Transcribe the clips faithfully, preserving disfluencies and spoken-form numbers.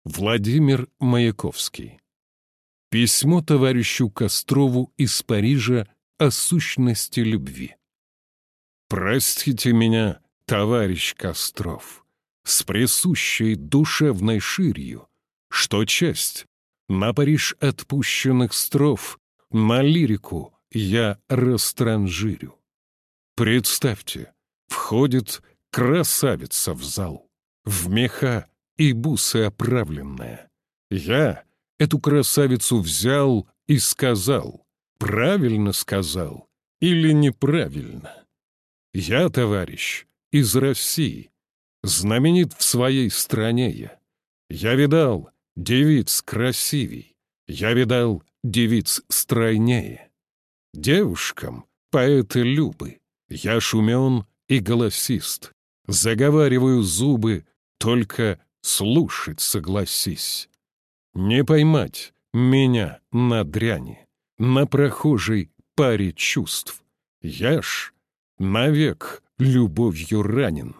Владимир Маяковский. Письмо товарищу Кострову из Парижа о сущности любви. Простите меня, товарищ Костров, с присущей душевной ширью, что часть на Париж отпущенных строф на лирику я растранжирю. Представьте, входит красавица в зал, в меха и бусы оправленная. Я эту красавицу взял и сказал, правильно сказал или неправильно. Я, товарищ, из России, знаменит в своей стране я. Я видал девиц красивей, я видал девиц стройнее. Девушкам поэты любы, я шумен и голосист, заговариваю зубы, только слушать согласись. Не поймать меня на дряни, на прохожей паре чувств. Я ж навек любовью ранен,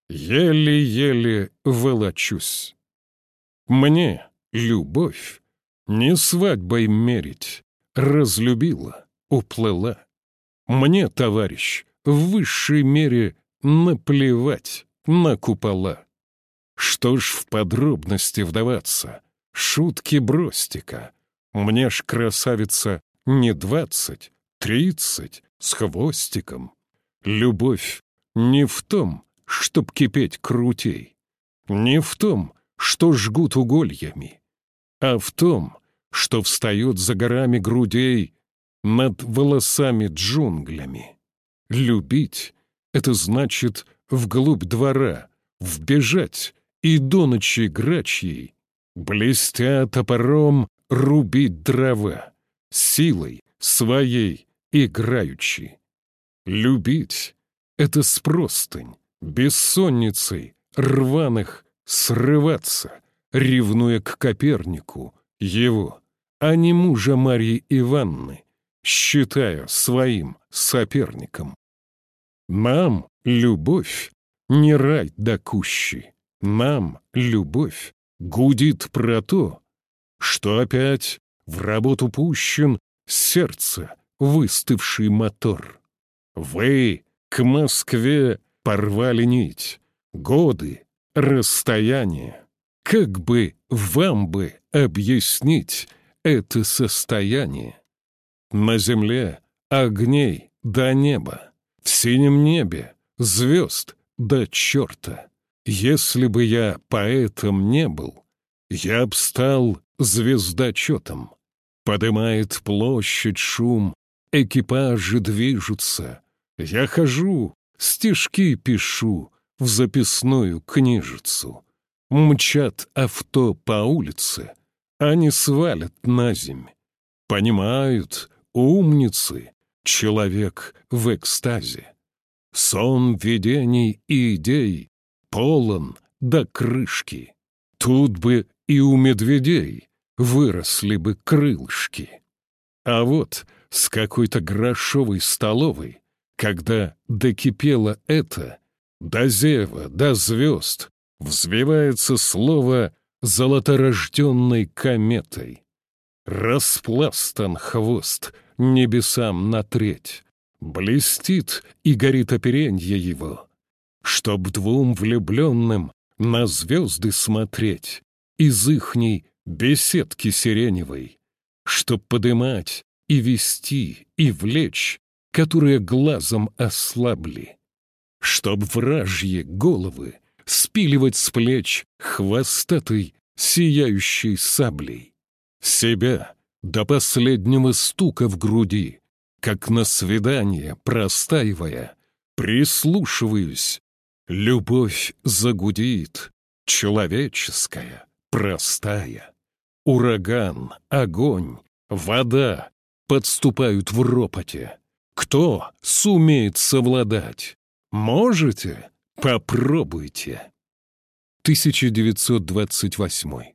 еле-еле волочусь. Мне любовь не свадьбой мерить, разлюбила, уплыла. Мне, товарищ, в высшей мере наплевать на купола. Что ж в подробности вдаваться, шутки бросьте-ка. Мне ж, красавица, не двадцать, тридцать, с хвостиком. Любовь не в том, чтоб кипеть крутей, не в том, что жгут угольями, а в том, что встает за горами грудей над волосами джунглями. Любить — это значит вглубь двора вбежать и до ночи грачьей, блестя топором, рубить дрова, силой своей играючи. Любить — это с простынь, бессонницей рваных срываться, ревнуя к Копернику его, а не мужа Марьи Ивановны, считая своим соперником. Нам любовь не рай докущий, нам любовь гудит про то, что опять в работу пущен сердце выстывший мотор. Вы к Москве порвали нить, годы, расстояние. Как бы вам бы объяснить это состояние? На земле огней до неба, в синем небе звезд до черта. Если бы я поэтом не был, я б стал звездочетом. Подымает площадь шум, экипажи движутся. Я хожу, стишки пишу в записную книжицу. Мчат авто по улице, они свалят на земь. Понимают, умницы, человек в экстазе. Сон видений и идей полон до крышки. Тут бы и у медведей выросли бы крылышки. А вот с какой-то грошовой столовой, когда докипело это, до зева, до звезд, взвивается слово золоторожденной кометой. Распластан хвост небесам на треть, блестит и горит оперенье его, чтоб двум влюбленным на звезды смотреть из ихней беседки сиреневой, чтоб подымать и вести и влечь, которые глазом ослабли, чтоб вражьи головы спиливать с плеч хвостатой сияющей саблей. Себя до последнего стука в груди, как на свидание простаивая, прислушиваюсь. Любовь загудит, человеческая, простая. Ураган, огонь, вода подступают в ропоте. Кто сумеет совладать? Можете? Попробуйте. тысяча девятьсот двадцать восьмой.